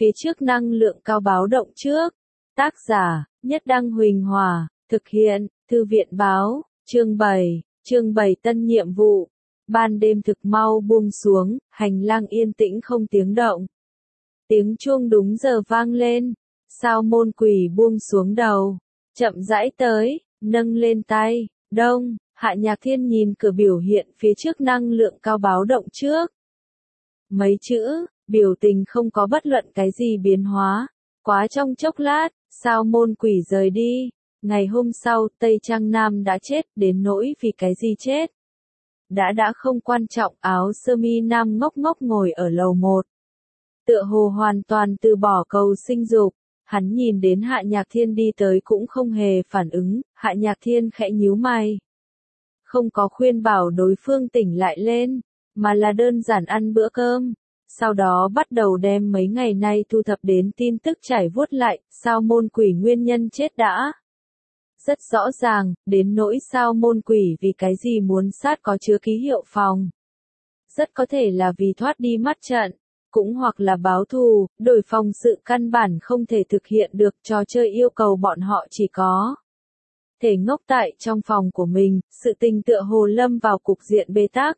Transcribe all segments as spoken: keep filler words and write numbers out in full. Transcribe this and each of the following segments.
phía trước năng lượng cao báo động trước. Tác giả, Nhất Đăng Huỳnh Hòa, thực hiện, Thư viện Báo, chương bảy, chương bảy tân nhiệm vụ. Ban đêm thực mau buông xuống, hành lang yên tĩnh không tiếng động. Tiếng chuông đúng giờ vang lên, sao môn quỷ buông xuống đầu, chậm rãi tới, nâng lên tay, đông, Hạ Nhạc Thiên nhìn cửa biểu hiện phía trước năng lượng cao báo động trước. Mấy chữ, biểu tình không có bất luận cái gì biến hóa, quá trong chốc lát, sao môn quỷ rời đi. Ngày hôm sau, Tây Trang Nam đã chết, đến nỗi vì cái gì chết. Đã đã không quan trọng, áo sơ mi nam ngốc ngốc ngồi ở lầu một. Tựa hồ hoàn toàn từ bỏ cầu sinh dục, hắn nhìn đến Hạ Nhạc Thiên đi tới cũng không hề phản ứng, Hạ Nhạc Thiên khẽ nhíu mày. Không có khuyên bảo đối phương tỉnh lại lên, mà là đơn giản ăn bữa cơm. Sau đó bắt đầu đem mấy ngày nay thu thập đến tin tức trải vuốt lại, sao môn quỷ nguyên nhân chết đã. Rất rõ ràng, đến nỗi sao môn quỷ vì cái gì muốn sát có chứa ký hiệu phòng. Rất có thể là vì thoát đi mắt trận, cũng hoặc là báo thù, đổi phòng sự căn bản không thể thực hiện được, trò chơi yêu cầu bọn họ chỉ có thể ngốc tại trong phòng của mình, sự tình tựa hồ lâm vào cục diện bế tắc.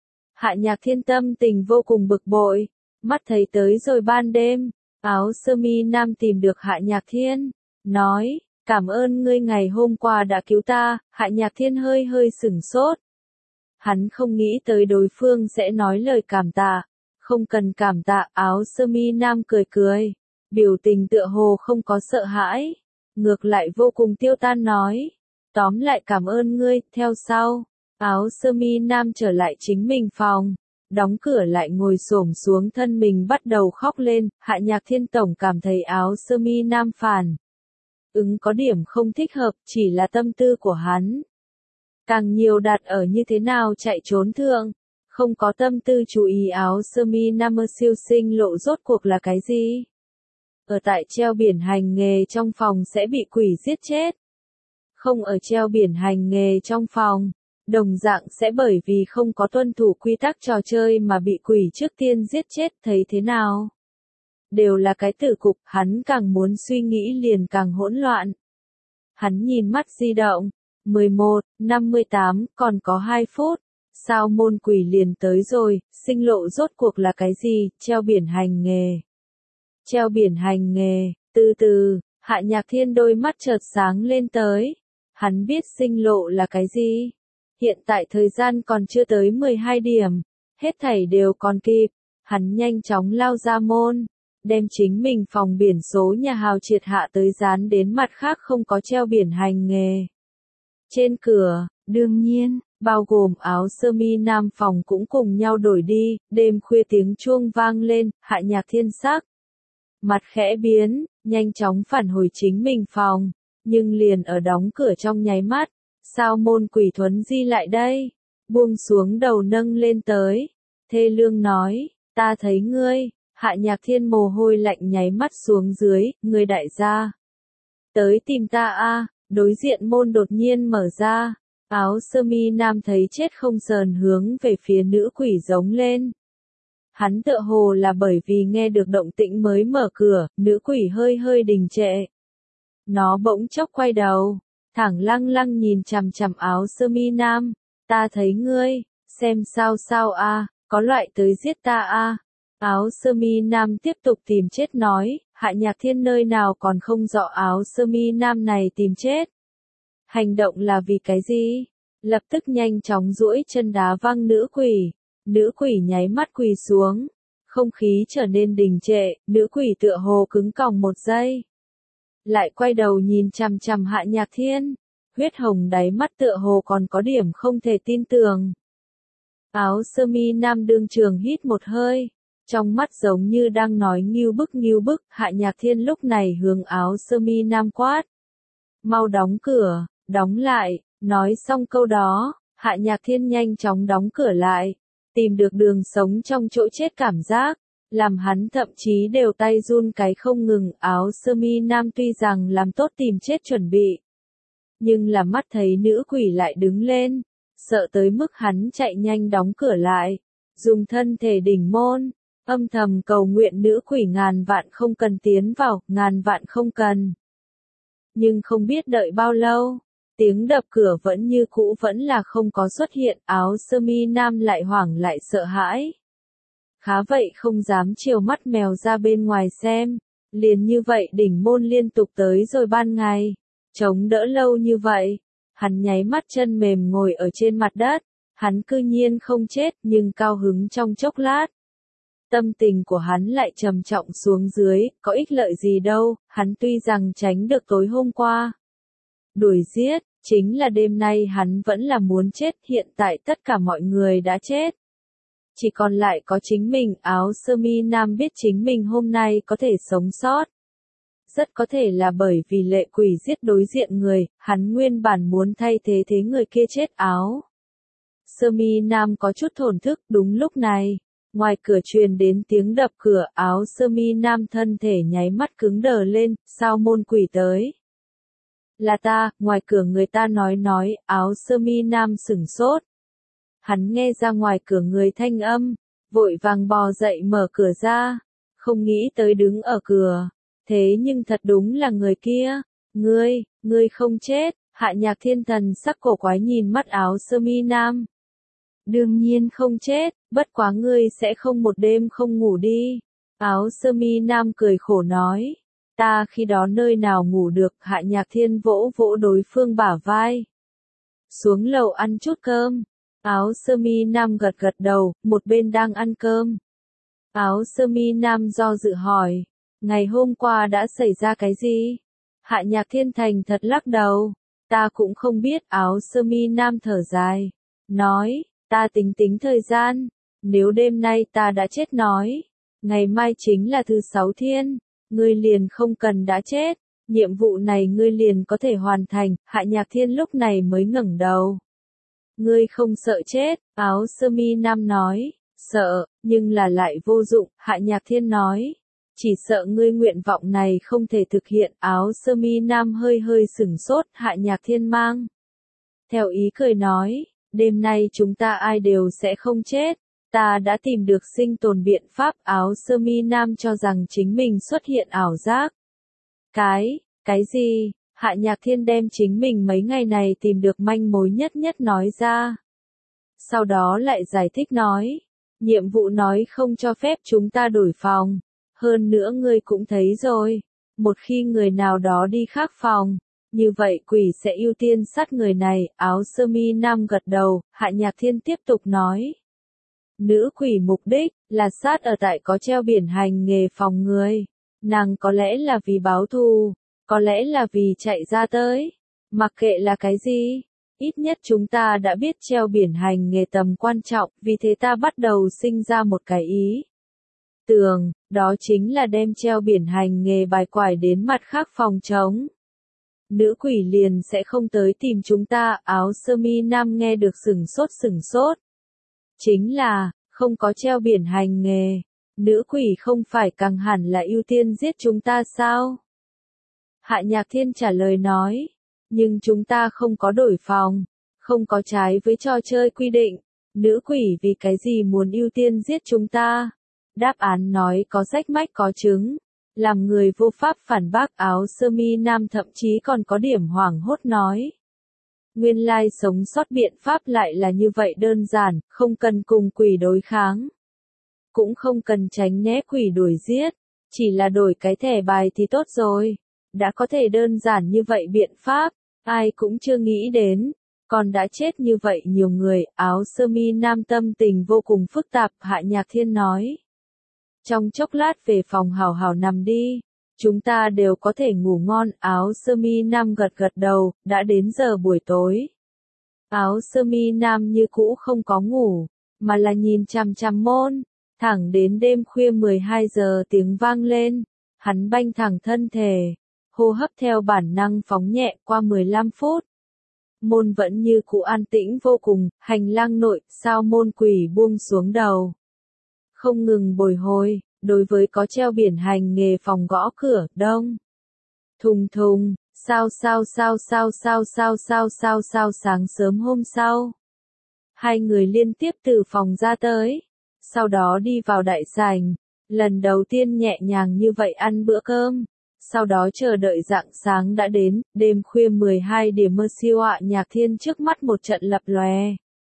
Hạ Nhạc Thiên tâm tình vô cùng bực bội, mắt thấy tới rồi ban đêm, áo sơ mi nam tìm được Hạ Nhạc Thiên, nói, cảm ơn ngươi ngày hôm qua đã cứu ta. Hạ Nhạc Thiên hơi hơi sửng sốt. Hắn không nghĩ tới đối phương sẽ nói lời cảm tạ, không cần cảm tạ, áo sơ mi nam cười cười, biểu tình tựa hồ không có sợ hãi, ngược lại vô cùng tiêu tan nói, tóm lại cảm ơn ngươi. Theo sau, áo sơ mi nam trở lại chính mình phòng, đóng cửa lại ngồi xổm xuống thân mình bắt đầu khóc lên. Hạ Nhạc Thiên tổng cảm thấy áo sơ mi nam phản ứng có điểm không thích hợp, chỉ là tâm tư của hắn càng nhiều đặt ở như thế nào chạy trốn thượng, không có tâm tư chú ý áo sơ mi nam siêu sinh lộ rốt cuộc là cái gì. Ở tại treo biển hành nghề trong phòng sẽ bị quỷ giết chết, không ở treo biển hành nghề trong phòng, đồng dạng sẽ bởi vì không có tuân thủ quy tắc trò chơi mà bị quỷ trước tiên giết chết. Thấy thế nào? Đều là cái tử cục, hắn càng muốn suy nghĩ liền càng hỗn loạn. Hắn nhìn mắt di động, mười một, năm mươi tám, còn có hai phút, sao môn quỷ liền tới rồi, sinh lộ rốt cuộc là cái gì, treo biển hành nghề. Treo biển hành nghề, từ từ, Hạ Nhạc Thiên đôi mắt chợt sáng lên tới, hắn biết sinh lộ là cái gì. Hiện tại thời gian còn chưa tới mười hai điểm, hết thảy đều còn kịp, hắn nhanh chóng lao ra môn, đem chính mình phòng biển số nhà hào triệt hạ tới dán đến mặt khác không có treo biển hành nghề. Trên cửa, đương nhiên, bao gồm áo sơ mi nam phòng cũng cùng nhau đổi đi. Đêm khuya tiếng chuông vang lên, Hạ Nhạc Thiên sắc mặt khẽ biến, nhanh chóng phản hồi chính mình phòng, nhưng liền ở đóng cửa trong nháy mắt, sao môn quỷ thuấn di lại đây, buông xuống đầu nâng lên tới, thê lương nói, ta thấy ngươi. Hạ Nhạc Thiên mồ hôi lạnh nháy mắt xuống dưới, ngươi đại gia tới tìm ta a. Đối diện môn đột nhiên mở ra, áo sơ mi nam thấy chết không sờn hướng về phía nữ quỷ giống lên. Hắn tựa hồ là bởi vì nghe được động tĩnh mới mở cửa, nữ quỷ hơi hơi đình trệ. Nó bỗng chốc quay đầu, thẳng lăng lăng nhìn chằm chằm áo sơ mi nam, ta thấy ngươi, xem sao sao a, có loại tới giết ta a. Áo sơ mi nam tiếp tục tìm chết nói, Hạ Nhạc Thiên nơi nào còn không rõ áo sơ mi nam này tìm chết. Hành động là vì cái gì? Lập tức nhanh chóng duỗi chân đá văng nữ quỷ. Nữ quỷ nháy mắt quỳ xuống. Không khí trở nên đình trệ, nữ quỷ tựa hồ cứng còng một giây. Lại quay đầu nhìn chằm chằm Hạ Nhạc Thiên. Huyết hồng đáy mắt tựa hồ còn có điểm không thể tin tưởng. Áo sơ mi nam đương trường hít một hơi. Trong mắt giống như đang nói nghiêu bức nghiêu bức. Hạ Nhạc Thiên lúc này hướng áo sơ mi nam quát. Mau đóng cửa, đóng lại. Nói xong câu đó, Hạ Nhạc Thiên nhanh chóng đóng cửa lại. Tìm được đường sống trong chỗ chết cảm giác, làm hắn thậm chí đều tay run cái không ngừng. Áo sơ mi nam tuy rằng làm tốt tìm chết chuẩn bị, nhưng là mắt thấy nữ quỷ lại đứng lên, sợ tới mức hắn chạy nhanh đóng cửa lại, dùng thân thể đỉnh môn, âm thầm cầu nguyện nữ quỷ ngàn vạn không cần tiến vào, ngàn vạn không cần. Nhưng không biết đợi bao lâu, tiếng đập cửa vẫn như cũ vẫn là không có xuất hiện, áo sơ mi nam lại hoảng lại sợ hãi. Khá vậy không dám chiều mắt mèo ra bên ngoài xem, liền như vậy đỉnh môn liên tục tới rồi ban ngày, chống đỡ lâu như vậy, hắn nháy mắt chân mềm ngồi ở trên mặt đất, hắn cư nhiên không chết nhưng cao hứng trong chốc lát. Tâm tình của hắn lại trầm trọng xuống dưới, có ích lợi gì đâu, hắn tuy rằng tránh được tối hôm qua. Đuổi giết, chính là đêm nay hắn vẫn là muốn chết, hiện tại tất cả mọi người đã chết. Chỉ còn lại có chính mình, áo sơ mi nam biết chính mình hôm nay có thể sống sót. Rất có thể là bởi vì lệ quỷ giết đối diện người, hắn nguyên bản muốn thay thế thế người kia chết áo. Sơ mi nam có chút thổn thức, đúng lúc này, ngoài cửa truyền đến tiếng đập cửa, áo sơ mi nam thân thể nháy mắt cứng đờ lên, sao môn quỷ tới. Là ta, ngoài cửa người ta nói nói, áo sơ mi nam sửng sốt. Hắn nghe ra ngoài cửa người thanh âm, vội vàng bò dậy mở cửa ra, không nghĩ tới đứng ở cửa, thế nhưng thật đúng là người kia, ngươi, ngươi không chết, Hạ Nhạc Thiên thần sắc cổ quái nhìn mắt áo sơ mi nam. Đương nhiên không chết, bất quá ngươi sẽ không một đêm không ngủ đi. Áo sơ mi nam cười khổ nói, ta khi đó nơi nào ngủ được, Hạ Nhạc Thiên vỗ vỗ đối phương bả vai. Xuống lầu ăn chút cơm. Áo sơ mi nam gật gật đầu, một bên đang ăn cơm. Áo sơ mi nam do dự hỏi, ngày hôm qua đã xảy ra cái gì? Hạ Nhạc Thiên thành thật lắc đầu, ta cũng không biết. Áo sơ mi nam thở dài, nói, ta tính tính thời gian, nếu đêm nay ta đã chết nói, ngày mai chính là thứ sáu thiên, ngươi liền không cần đã chết, nhiệm vụ này ngươi liền có thể hoàn thành. Hạ Nhạc Thiên lúc này mới ngẩng đầu. Ngươi không sợ chết, áo sơ mi nam nói, sợ, nhưng là lại vô dụng, Hạ Nhạc Thiên nói, chỉ sợ ngươi nguyện vọng này không thể thực hiện. Áo sơ mi nam hơi hơi sửng sốt, Hạ Nhạc Thiên mang theo ý cười nói, đêm nay chúng ta ai đều sẽ không chết, ta đã tìm được sinh tồn biện pháp. Áo sơ mi nam cho rằng chính mình xuất hiện ảo giác. Cái, cái gì? Hạ Nhạc Thiên đem chính mình mấy ngày này tìm được manh mối nhất nhất nói ra. Sau đó lại giải thích nói, nhiệm vụ nói không cho phép chúng ta đổi phòng, hơn nữa ngươi cũng thấy rồi, một khi người nào đó đi khác phòng, như vậy quỷ sẽ ưu tiên sát người này. Áo sơ mi nam gật đầu, Hạ Nhạc Thiên tiếp tục nói. Nữ quỷ mục đích là sát ở tại có treo biển hành nghề phòng người, nàng có lẽ là vì báo thù. Có lẽ là vì chạy ra tới, mặc kệ là cái gì, ít nhất chúng ta đã biết treo biển hành nghề tầm quan trọng, vì thế ta bắt đầu sinh ra một cái ý tưởng, đó chính là đem treo biển hành nghề bài quải đến mặt khác phòng trống. Nữ quỷ liền sẽ không tới tìm chúng ta. Áo sơ mi nam nghe được sửng sốt sửng sốt. Chính là, không có treo biển hành nghề, nữ quỷ không phải càng hẳn là ưu tiên giết chúng ta sao? Hạ Nhạc Thiên trả lời nói, nhưng chúng ta không có đổi phòng, không có trái với trò chơi quy định, nữ quỷ vì cái gì muốn ưu tiên giết chúng ta? Đáp án nói có rách mách có chứng, làm người vô pháp phản bác. Áo sơ mi nam thậm chí còn có điểm hoảng hốt nói. Nguyên lai sống sót biện pháp lại là như vậy đơn giản, không cần cùng quỷ đối kháng, cũng không cần tránh né quỷ đuổi giết, chỉ là đổi cái thẻ bài thì tốt rồi. Đã có thể đơn giản như vậy biện pháp, ai cũng chưa nghĩ đến, còn đã chết như vậy nhiều người. Áo sơ mi nam tâm tình vô cùng phức tạp. Hạ Nhạc Thiên nói, trong chốc lát về phòng hào hào nằm đi, chúng ta đều có thể ngủ ngon. Áo sơ mi nam gật gật đầu, đã đến giờ buổi tối. Áo sơ mi nam như cũ không có ngủ, mà là nhìn chằm chằm môn, thẳng đến đêm khuya mười hai giờ tiếng vang lên, hắn banh thẳng thân thể. Hô hấp theo bản năng phóng nhẹ. Qua mười lăm phút, môn vẫn như cũ an tĩnh vô cùng, hành lang nội, sao môn quỷ buông xuống đầu. Không ngừng bồi hồi, đối với có treo biển hành nghề phòng gõ cửa, đông. Thùng thùng, sao sao sao sao sao sao sao sao sao sáng sớm hôm sau. Hai người liên tiếp từ phòng ra tới, sau đó đi vào đại sảnh, lần đầu tiên nhẹ nhàng như vậy ăn bữa cơm, sau đó chờ đợi rạng sáng đã đến, đêm khuya mười hai điểm mơ siêu ạ Nhạc Thiên trước mắt một trận lập lòe.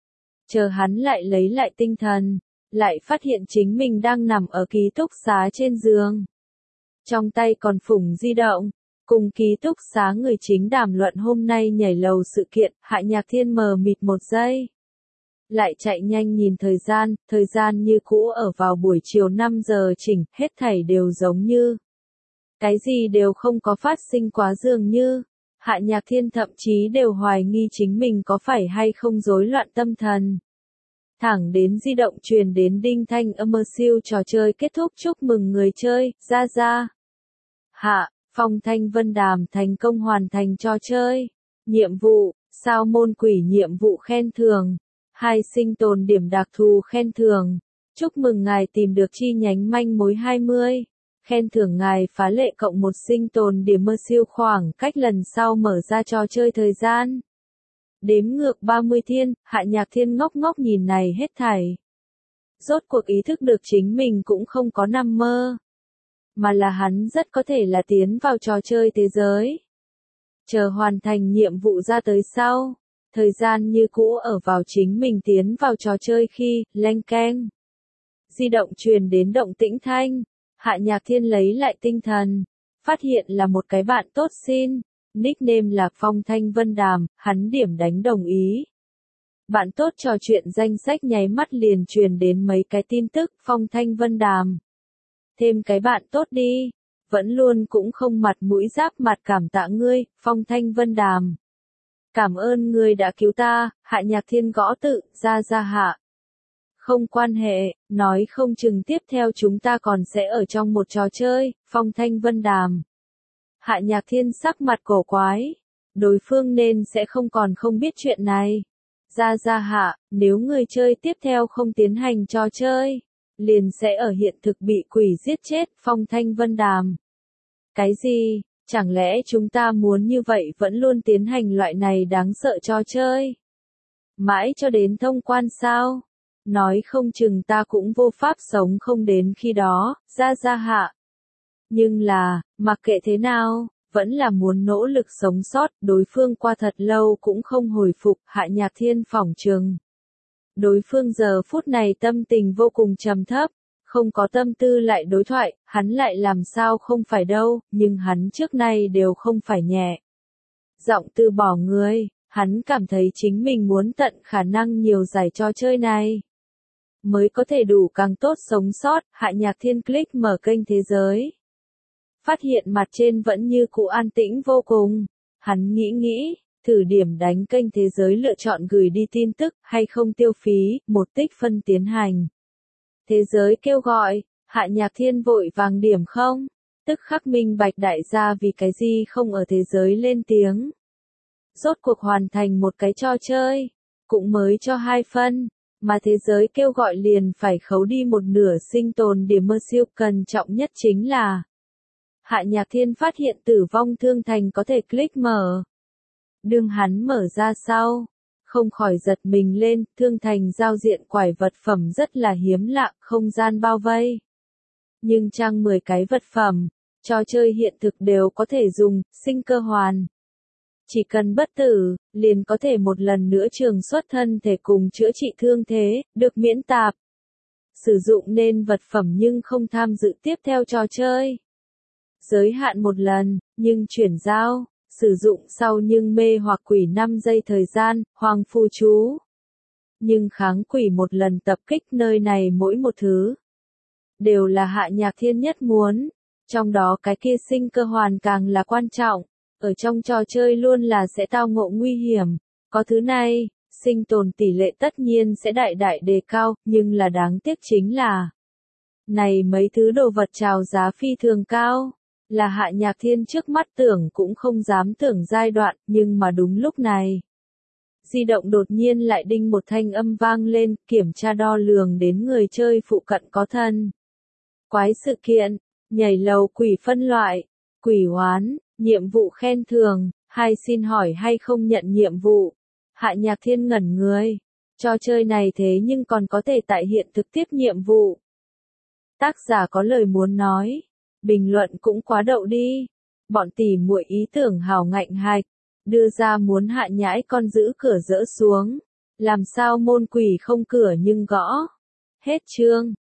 Chờ hắn lại lấy lại tinh thần, lại phát hiện chính mình đang nằm ở ký túc xá trên giường. Trong tay còn phủng di động, cùng ký túc xá người chính đàm luận hôm nay nhảy lầu sự kiện, Hạ Nhạc Thiên mờ mịt một giây. Lại chạy nhanh nhìn thời gian, thời gian như cũ ở vào buổi chiều năm giờ chỉnh, hết thảy đều giống như. Cái gì đều không có phát sinh quá dường như. Hạ Nhạc Thiên thậm chí đều hoài nghi chính mình có phải hay không rối loạn tâm thần. Thẳng đến di động truyền đến đinh thanh âm mơ siêu trò chơi kết thúc chúc mừng người chơi, ra ra. Hạ, Phong Thanh Vân Đàm thành công hoàn thành trò chơi. Nhiệm vụ, sao môn quỷ nhiệm vụ khen thưởng. Hai sinh tồn điểm đặc thù khen thưởng. Chúc mừng ngài tìm được chi nhánh manh mối hai mươi. Khen thưởng ngài phá lệ cộng một sinh tồn điểm mơ siêu khoảng cách lần sau mở ra trò chơi thời gian. Đếm ngược ba mươi thiên, Hạ Nhạc Thiên ngốc ngốc nhìn này hết thảy. Rốt cuộc ý thức được chính mình cũng không có nằm mơ. Mà là hắn rất có thể là tiến vào trò chơi thế giới. Chờ hoàn thành nhiệm vụ ra tới sau. Thời gian như cũ ở vào chính mình tiến vào trò chơi khi, leng keng. Di động truyền đến động tĩnh thanh. Hạ Nhạc Thiên lấy lại tinh thần. Phát hiện là một cái bạn tốt xin. Nickname là Phong Thanh Vân Đàm, hắn điểm đánh đồng ý. Bạn tốt trò chuyện danh sách nháy mắt liền truyền đến mấy cái tin tức, Phong Thanh Vân Đàm. Thêm cái bạn tốt đi, vẫn luôn cũng không mặt mũi giáp mặt cảm tạ ngươi, Phong Thanh Vân Đàm. Cảm ơn ngươi đã cứu ta, Hạ Nhạc Thiên gõ tự, ra ra hạ. Không quan hệ, nói không chừng tiếp theo chúng ta còn sẽ ở trong một trò chơi, Phong Thanh Vân Đàm. Hạ Nhạc Thiên sắc mặt cổ quái. Đối phương nên sẽ không còn không biết chuyện này. Ra ra hạ, nếu người chơi tiếp theo không tiến hành trò chơi, liền sẽ ở hiện thực bị quỷ giết chết, Phong Thanh Vân Đàm. Cái gì, chẳng lẽ chúng ta muốn như vậy vẫn luôn tiến hành loại này đáng sợ trò chơi? Mãi cho đến thông quan sao? Nói không chừng ta cũng vô pháp sống không đến khi đó, ra ra hạ. Nhưng là, mặc kệ thế nào, vẫn là muốn nỗ lực sống sót, đối phương qua thật lâu cũng không hồi phục, Hạ Nhạc Thiên phỏng chừng. Đối phương giờ phút này tâm tình vô cùng trầm thấp, không có tâm tư lại đối thoại, hắn lại làm sao không phải đâu, nhưng hắn trước nay đều không phải nhẹ. Giọng từ bỏ người, hắn cảm thấy chính mình muốn tận khả năng nhiều giải trò chơi này. Mới có thể đủ càng tốt sống sót, Hạ Nhạc Thiên click mở kênh thế giới. Phát hiện mặt trên vẫn như cũ an tĩnh vô cùng. Hắn nghĩ nghĩ, thử điểm đánh kênh thế giới lựa chọn gửi đi tin tức hay không tiêu phí, một tích phân tiến hành. Thế giới kêu gọi, Hạ Nhạc Thiên vội vàng điểm không, tức khắc minh bạch đại gia vì cái gì không ở thế giới lên tiếng. Rốt cuộc hoàn thành một cái trò chơi, cũng mới cho hai phân, mà thế giới kêu gọi liền phải khấu đi một nửa sinh tồn điểm mơ siêu cần trọng nhất chính là. Hạ Nhạc Thiên phát hiện tử vong thương thành có thể click mở. Đương hắn mở ra sau, không khỏi giật mình lên, thương thành giao diện quải vật phẩm rất là hiếm lạ, không gian bao vây. Nhưng trang mười cái vật phẩm, trò chơi hiện thực đều có thể dùng, sinh cơ hoàn. Chỉ cần bất tử, liền có thể một lần nữa trường xuất thân thể cùng chữa trị thương thế, được miễn tạp. Sử dụng nên vật phẩm nhưng không tham dự tiếp theo trò chơi. Giới hạn một lần, nhưng chuyển giao, sử dụng sau nhưng mê hoặc quỷ năm giây thời gian, hoàng phù chú. Nhưng kháng quỷ một lần tập kích nơi này mỗi một thứ. Đều là Hạ Nhạc Thiên nhất muốn, trong đó cái kia sinh cơ hoàn càng là quan trọng, ở trong trò chơi luôn là sẽ tao ngộ nguy hiểm, có thứ này, sinh tồn tỷ lệ tất nhiên sẽ đại đại đề cao, nhưng là đáng tiếc chính là, này mấy thứ đồ vật chào giá phi thường cao. Là Hạ Nhạc Thiên trước mắt tưởng cũng không dám tưởng giai đoạn, nhưng mà đúng lúc này. Di động đột nhiên lại đinh một thanh âm vang lên, kiểm tra đo lường đến người chơi phụ cận có thân. Quái sự kiện, nhảy lầu quỷ phân loại, quỷ oán, nhiệm vụ khen thưởng, hay xin hỏi hay không nhận nhiệm vụ. Hạ Nhạc Thiên ngẩn người. Trò chơi này thế nhưng còn có thể tại hiện thực tiếp nhiệm vụ. Tác giả có lời muốn nói. Bình luận cũng quá đậu đi. Bọn tỉ muội ý tưởng hào ngạnh hạch. Đưa ra muốn hạ nhãi con giữ cửa dỡ xuống. Làm sao môn quỷ không cửa nhưng gõ. Hết chương.